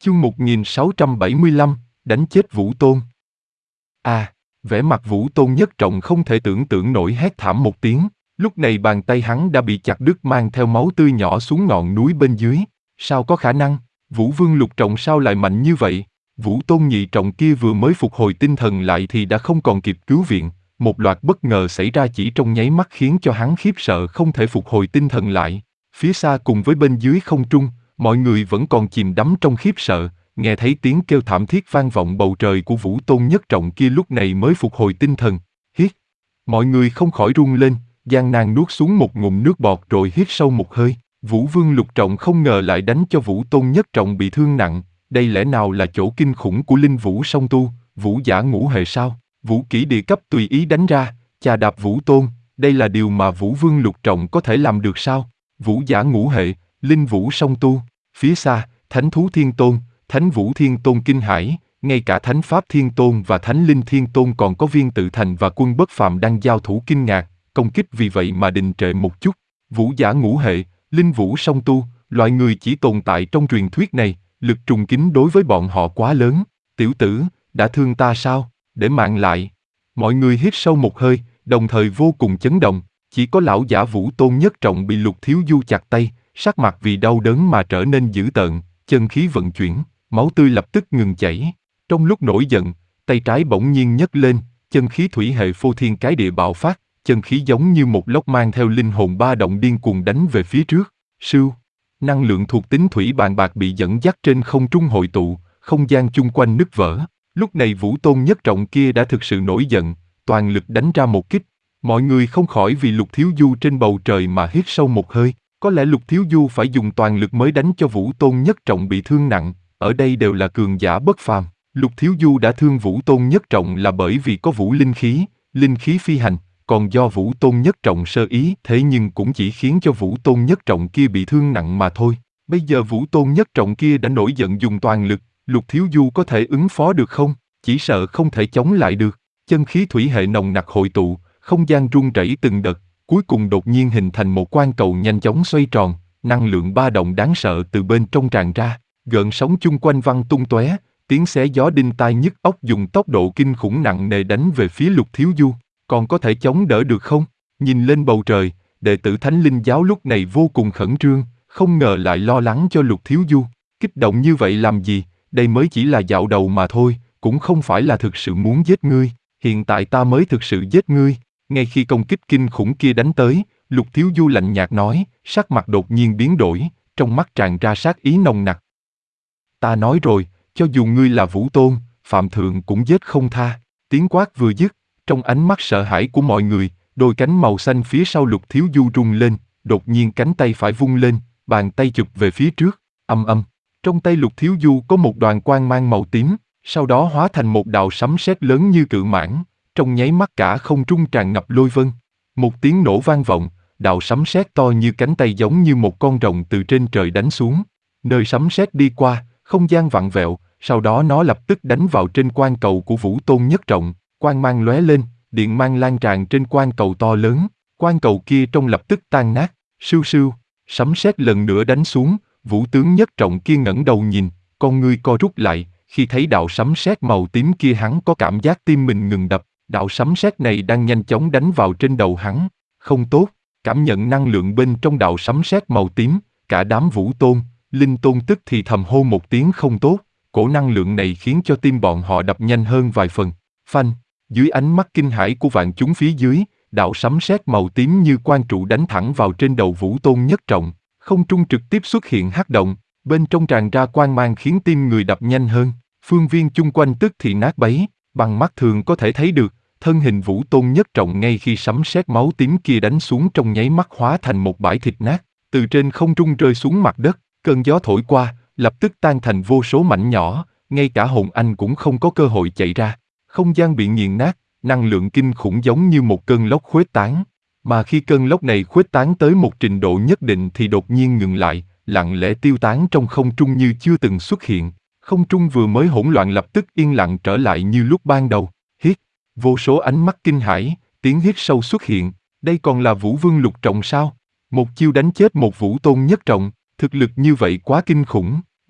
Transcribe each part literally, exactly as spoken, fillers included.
Chương một nghìn sáu trăm bảy mươi lăm, đánh chết Vũ Tôn. À, vẻ mặt Vũ Tôn Nhất Trọng không thể tưởng tượng nổi, hét thảm một tiếng. Lúc này bàn tay hắn đã bị chặt đứt, mang theo máu tươi nhỏ xuống ngọn núi bên dưới. Sao có khả năng? Vũ Vương Lục Trọng sao lại mạnh như vậy? Vũ Tôn Nhị Trọng kia vừa mới phục hồi tinh thần lại thì đã không còn kịp cứu viện. Một loạt bất ngờ xảy ra chỉ trong nháy mắt khiến cho hắn khiếp sợ không thể phục hồi tinh thần lại. Phía xa cùng với bên dưới không trung, mọi người vẫn còn chìm đắm trong khiếp sợ, nghe thấy tiếng kêu thảm thiết vang vọng bầu trời của Vũ Tôn Nhất Trọng kia lúc này mới phục hồi tinh thần. Hít. Mọi người không khỏi run lên, gian nan nuốt xuống một ngụm nước bọt rồi hít sâu một hơi. Vũ Vương Lục Trọng không ngờ lại đánh cho Vũ Tôn Nhất Trọng bị thương nặng, đây lẽ nào là chỗ kinh khủng của linh vũ song tu, vũ giả ngũ hệ sao? Vũ kỹ địa cấp tùy ý đánh ra, chà đạp Vũ Tôn, đây là điều mà Vũ Vương Lục Trọng có thể làm được sao? Vũ giả ngũ hệ, linh vũ song tu. Phía xa, Thánh Thú Thiên Tôn, Thánh Vũ Thiên Tôn kinh hãi, ngay cả Thánh Pháp Thiên Tôn và Thánh Linh Thiên Tôn còn có Viên Tự Thành và Quân Bất Phàm đang giao thủ kinh ngạc, công kích vì vậy mà đình trệ một chút. Vũ giả ngũ hệ, linh vũ song tu, loại người chỉ tồn tại trong truyền thuyết này, lực trùng kích đối với bọn họ quá lớn. Tiểu tử, đã thương ta sao? Để mạng lại. Mọi người hít sâu một hơi, đồng thời vô cùng chấn động. Chỉ có lão giả Vũ Tôn Nhất Trọng bị Lục Thiếu Du chặt tay, sắc mặt vì đau đớn mà trở nên dữ tợn, chân khí vận chuyển, máu tươi lập tức ngừng chảy. Trong lúc nổi giận, tay trái bỗng nhiên nhấc lên, chân khí thủy hệ phô thiên cái địa bạo phát, chân khí giống như một lốc mang theo linh hồn ba động điên cuồng đánh về phía trước. Sưu, năng lượng thuộc tính thủy bàn bạc bị dẫn dắt trên không trung hội tụ, không gian chung quanh nứt vỡ. Lúc này Vũ Tôn Nhất Trọng kia đã thực sự nổi giận, toàn lực đánh ra một kích. Mọi người không khỏi vì Lục Thiếu Du trên bầu trời mà hít sâu một hơi. Có lẽ Lục Thiếu Du phải dùng toàn lực mới đánh cho Vũ Tôn Nhất Trọng bị thương nặng, ở đây đều là cường giả bất phàm. Lục Thiếu Du đã thương Vũ Tôn Nhất Trọng là bởi vì có vũ linh khí, linh khí phi hành, còn do Vũ Tôn Nhất Trọng sơ ý, thế nhưng cũng chỉ khiến cho Vũ Tôn Nhất Trọng kia bị thương nặng mà thôi. Bây giờ Vũ Tôn Nhất Trọng kia đã nổi giận dùng toàn lực, Lục Thiếu Du có thể ứng phó được không? Chỉ sợ không thể chống lại được. Chân khí thủy hệ nồng nặc hội tụ, không gian rung rẩy từng đợt, cuối cùng đột nhiên hình thành một quan cầu nhanh chóng xoay tròn, năng lượng ba động đáng sợ từ bên trong tràn ra, gợn sóng chung quanh văng tung tóe, tiếng xé gió đinh tai nhức óc dùng tốc độ kinh khủng nặng nề đánh về phía Lục Thiếu Du. Còn có thể chống đỡ được không? Nhìn lên bầu trời, đệ tử Thánh Linh giáo lúc này vô cùng khẩn trương, không ngờ lại lo lắng cho Lục Thiếu Du. Kích động như vậy làm gì? Đây mới chỉ là dạo đầu mà thôi, cũng không phải là thực sự muốn giết ngươi. Hiện tại ta mới thực sự giết ngươi. Ngay khi công kích kinh khủng kia đánh tới, Lục Thiếu Du lạnh nhạt nói, sắc mặt đột nhiên biến đổi, trong mắt tràn ra sát ý nồng nặc. Ta nói rồi, cho dù ngươi là Vũ Tôn, Phạm Thượng cũng giết không tha. Tiếng quát vừa dứt, trong ánh mắt sợ hãi của mọi người, đôi cánh màu xanh phía sau Lục Thiếu Du rung lên, đột nhiên cánh tay phải vung lên, bàn tay chụp về phía trước, âm âm. Trong tay Lục Thiếu Du có một đoàn quang mang màu tím, sau đó hóa thành một đạo sấm sét lớn như cự mãng, trong nháy mắt cả không trung tràn ngập lôi vân. Một tiếng nổ vang vọng, đạo sấm sét to như cánh tay giống như một con rồng từ trên trời đánh xuống. Nơi sấm sét đi qua, không gian vặn vẹo, sau đó nó lập tức đánh vào trên quan cầu của Vũ Tôn Nhất Trọng, quang mang lóe lên, điện mang lan tràn trên quan cầu to lớn, quan cầu kia trong lập tức tan nát, sưu sưu, sấm sét lần nữa đánh xuống, Vũ tướng Nhất Trọng kia ngẩng đầu nhìn, con ngươi co rút lại, khi thấy đạo sấm sét màu tím kia hắn có cảm giác tim mình ngừng đập, đạo sấm sét này đang nhanh chóng đánh vào trên đầu hắn, không tốt, cảm nhận năng lượng bên trong đạo sấm sét màu tím, cả đám Vũ Tôn, Linh Tôn tức thì thầm hô một tiếng không tốt, cổ năng lượng này khiến cho tim bọn họ đập nhanh hơn vài phần, phanh. Dưới ánh mắt kinh hãi của vạn chúng phía dưới, đạo sấm sét màu tím như quan trụ đánh thẳng vào trên đầu Vũ Tôn Nhất Trọng, không trung trực tiếp xuất hiện hắc động, bên trong tràn ra quang mang khiến tim người đập nhanh hơn, phương viên chung quanh tức thì nát bấy, bằng mắt thường có thể thấy được, thân hình Vũ Tôn Nhất Trọng ngay khi sấm sét máu tím kia đánh xuống trong nháy mắt hóa thành một bãi thịt nát, từ trên không trung rơi xuống mặt đất, cơn gió thổi qua, lập tức tan thành vô số mảnh nhỏ, ngay cả hồn anh cũng không có cơ hội chạy ra. Không gian bị nghiền nát, năng lượng kinh khủng giống như một cơn lốc khuếch tán. Mà khi cơn lốc này khuếch tán tới một trình độ nhất định thì đột nhiên ngừng lại, lặng lẽ tiêu tán trong không trung như chưa từng xuất hiện. Không trung vừa mới hỗn loạn lập tức yên lặng trở lại như lúc ban đầu. Hít, vô số ánh mắt kinh hãi, tiếng hít sâu xuất hiện. Đây còn là Vũ Vương Lục Trọng sao? Một chiêu đánh chết một Vũ Tôn Nhất Trọng, thực lực như vậy quá kinh khủng.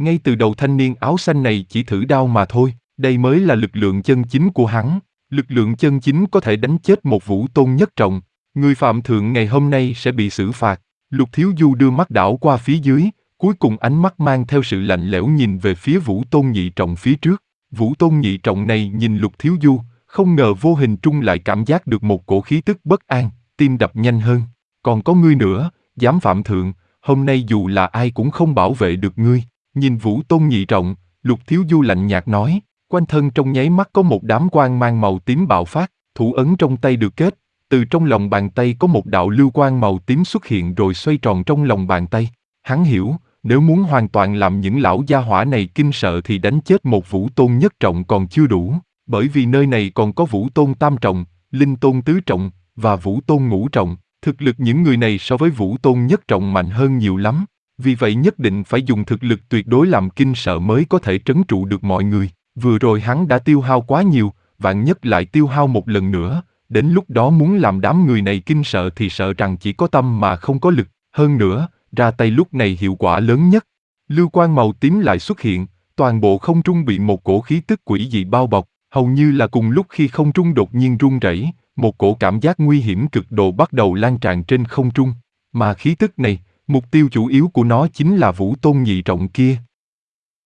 Ngay từ đầu thanh niên áo xanh này chỉ thử đao mà thôi, đây mới là lực lượng chân chính của hắn. Lực lượng chân chính có thể đánh chết một vũ tôn nhất trọng. Người phạm thượng ngày hôm nay sẽ bị xử phạt. Lục Thiếu Du đưa mắt đảo qua phía dưới, cuối cùng ánh mắt mang theo sự lạnh lẽo nhìn về phía vũ tôn nhị trọng phía trước. Vũ tôn nhị trọng này nhìn Lục Thiếu Du, không ngờ vô hình trung lại cảm giác được một cổ khí tức bất an, tim đập nhanh hơn. Còn có ngươi nữa, dám phạm thượng, hôm nay dù là ai cũng không bảo vệ được ngươi. Nhìn vũ tôn nhị trọng, Lục Thiếu Du lạnh nhạt nói, quanh thân trong nháy mắt có một đám quang mang màu tím bạo phát, thủ ấn trong tay được kết, từ trong lòng bàn tay có một đạo lưu quang màu tím xuất hiện rồi xoay tròn trong lòng bàn tay. Hắn hiểu, nếu muốn hoàn toàn làm những lão gia hỏa này kinh sợ thì đánh chết một vũ tôn nhất trọng còn chưa đủ, bởi vì nơi này còn có vũ tôn tam trọng, linh tôn tứ trọng, và vũ tôn ngũ trọng, thực lực những người này so với vũ tôn nhất trọng mạnh hơn nhiều lắm, vì vậy nhất định phải dùng thực lực tuyệt đối làm kinh sợ mới có thể trấn trụ được mọi người. Vừa rồi hắn đã tiêu hao quá nhiều, vạn nhất lại tiêu hao một lần nữa, đến lúc đó muốn làm đám người này kinh sợ thì sợ rằng chỉ có tâm mà không có lực, hơn nữa, ra tay lúc này hiệu quả lớn nhất. Lưu quang màu tím lại xuất hiện, toàn bộ không trung bị một cổ khí tức quỷ dị bao bọc, hầu như là cùng lúc khi không trung đột nhiên rung rẩy, một cổ cảm giác nguy hiểm cực độ bắt đầu lan tràn trên không trung, mà khí tức này, mục tiêu chủ yếu của nó chính là vũ tôn nhị trọng kia.